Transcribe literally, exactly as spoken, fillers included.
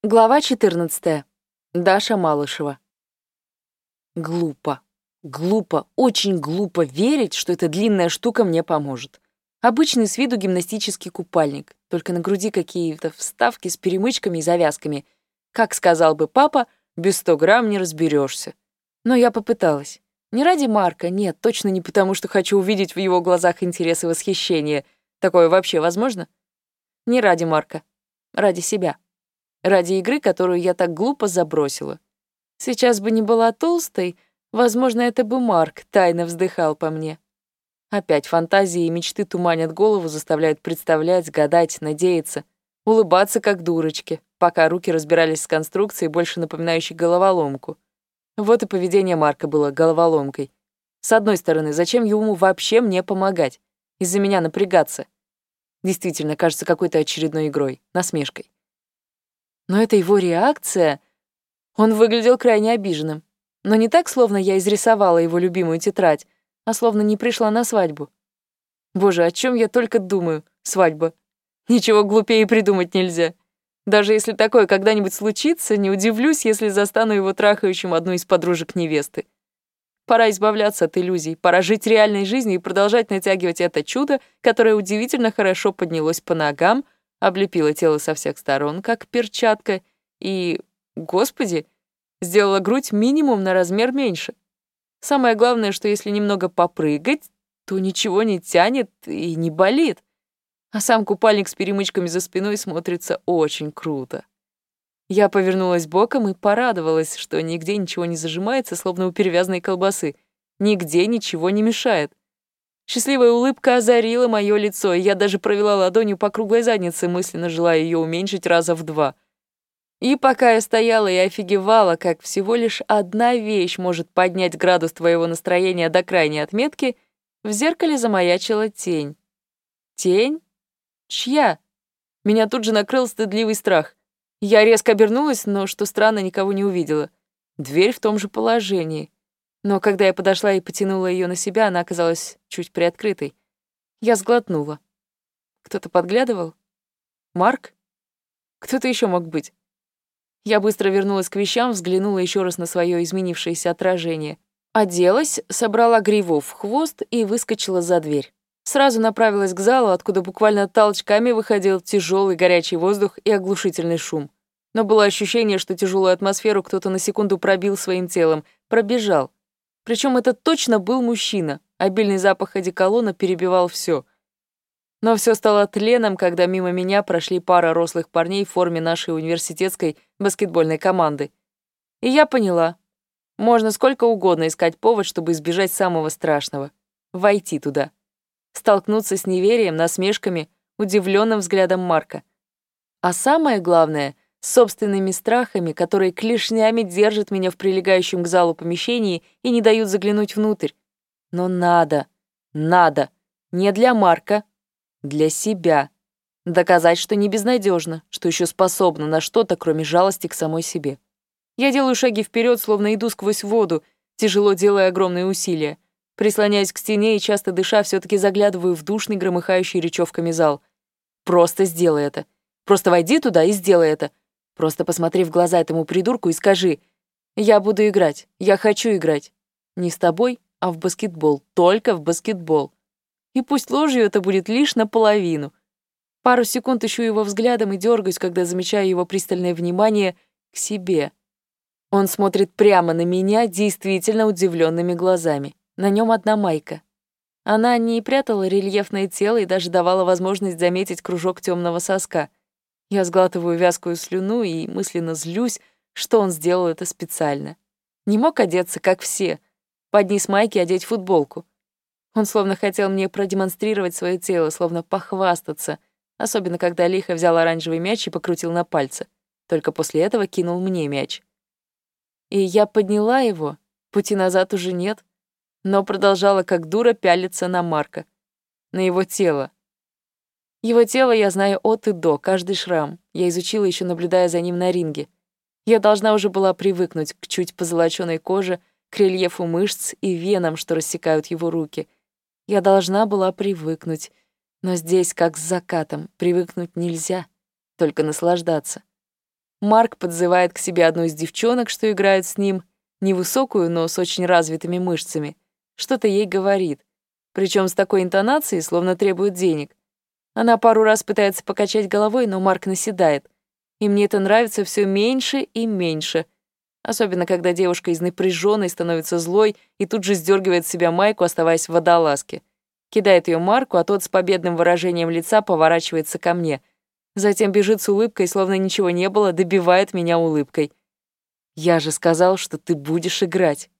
Глава четырнадцатая. Даша Малышева. Глупо. Глупо, очень глупо верить, что эта длинная штука мне поможет. Обычный с виду гимнастический купальник, только на груди какие-то вставки с перемычками и завязками. Как сказал бы папа, без ста грамм не разберешься. Но я попыталась. Не ради Марка, нет, точно не потому, что хочу увидеть в его глазах интерес и восхищение. Такое вообще возможно? Не ради Марка, ради себя. Ради игры, которую я так глупо забросила. Сейчас бы не была толстой, возможно, это бы Марк тайно вздыхал по мне. Опять фантазии и мечты туманят голову, заставляют представлять, гадать, надеяться, улыбаться как дурочки, пока руки разбирались с конструкцией, больше напоминающей головоломку. Вот и поведение Марка было головоломкой. С одной стороны, зачем ему вообще мне помогать? Из-за меня напрягаться? Действительно, кажется какой-то очередной игрой, насмешкой. Но это его реакция... Он выглядел крайне обиженным. Но не так, словно я изрисовала его любимую тетрадь, а словно не пришла на свадьбу. Боже, о чем я только думаю? Свадьба. Ничего глупее придумать нельзя. Даже если такое когда-нибудь случится, не удивлюсь, если застану его трахающим одну из подружек невесты. Пора избавляться от иллюзий, пора жить реальной жизнью и продолжать натягивать это чудо, которое удивительно хорошо поднялось по ногам, облепила тело со всех сторон, как перчатка, и, господи, сделала грудь минимум на размер меньше. Самое главное, что если немного попрыгать, то ничего не тянет и не болит. А сам купальник с перемычками за спиной смотрится очень круто. Я повернулась боком и порадовалась, что нигде ничего не зажимается, словно у перевязанной колбасы. Нигде ничего не мешает. Счастливая улыбка озарила мое лицо, и я даже провела ладонью по круглой заднице, мысленно желая ее уменьшить раза в два. И пока я стояла и офигевала, как всего лишь одна вещь может поднять градус твоего настроения до крайней отметки, в зеркале замаячила тень. Тень? Чья? Меня тут же накрыл стыдливый страх. Я резко обернулась, но, что странно, никого не увидела. Дверь в том же положении. Но когда я подошла и потянула ее на себя, она оказалась чуть приоткрытой. Я сглотнула. Кто-то подглядывал? Марк? Кто-то еще мог быть. Я быстро вернулась к вещам, взглянула еще раз на свое изменившееся отражение. Оделась, собрала гриву в хвост и выскочила за дверь. Сразу направилась к залу, откуда буквально толчками выходил тяжелый горячий воздух и оглушительный шум. Но было ощущение, что тяжелую атмосферу кто-то на секунду пробил своим телом, пробежал. Причем это точно был мужчина. Обильный запах одеколона перебивал все. Но все стало тленом, когда мимо меня прошли пара рослых парней в форме нашей университетской баскетбольной команды. И я поняла. Можно сколько угодно искать повод, чтобы избежать самого страшного. Войти туда. Столкнуться с неверием, насмешками, удивленным взглядом Марка. А самое главное — с собственными страхами, которые клешнями держат меня в прилегающем к залу помещении и не дают заглянуть внутрь. Но надо, надо, не для Марка, для себя. Доказать, что не безнадежно, что еще способна на что-то, кроме жалости к самой себе. Я делаю шаги вперед, словно иду сквозь воду, тяжело делая огромные усилия. Прислоняясь к стене и часто дыша, все-таки заглядываю в душный, громыхающий речевками зал. Просто сделай это. Просто войди туда и сделай это. Просто посмотри в глаза этому придурку и скажи: «Я буду играть, я хочу играть. Не с тобой, а в баскетбол, только в баскетбол». И пусть ложью это будет лишь наполовину. Пару секунд ищу его взглядом и дергаюсь, когда замечаю его пристальное внимание к себе. Он смотрит прямо на меня действительно удивленными глазами. На нем одна майка. Она не прятала рельефное тело и даже давала возможность заметить кружок темного соска. Я сглатываю вязкую слюну и мысленно злюсь, что он сделал это специально. Не мог одеться, как все, под низ майки одеть футболку. Он словно хотел мне продемонстрировать свое тело, словно похвастаться, особенно когда лихо взял оранжевый мяч и покрутил на пальце. Только после этого кинул мне мяч. И я подняла его, пути назад уже нет, но продолжала как дура пялиться на Марка, на его тело. Его тело я знаю от и до, каждый шрам. Я изучила еще, наблюдая за ним на ринге. Я должна уже была привыкнуть к чуть позолоченной коже, к рельефу мышц и венам, что рассекают его руки. Я должна была привыкнуть. Но здесь, как с закатом, привыкнуть нельзя, только наслаждаться. Марк подзывает к себе одну из девчонок, что играет с ним, невысокую, но с очень развитыми мышцами. Что-то ей говорит, причем с такой интонацией, словно требует денег. Она пару раз пытается покачать головой, но Марк наседает. И мне это нравится все меньше и меньше. Особенно, когда девушка из напряженной становится злой и тут же сдергивает с себя майку, оставаясь в водолазке. Кидает ее Марку, а тот с победным выражением лица поворачивается ко мне. Затем бежит с улыбкой, словно ничего не было, добивает меня улыбкой. «Я же сказал, что ты будешь играть».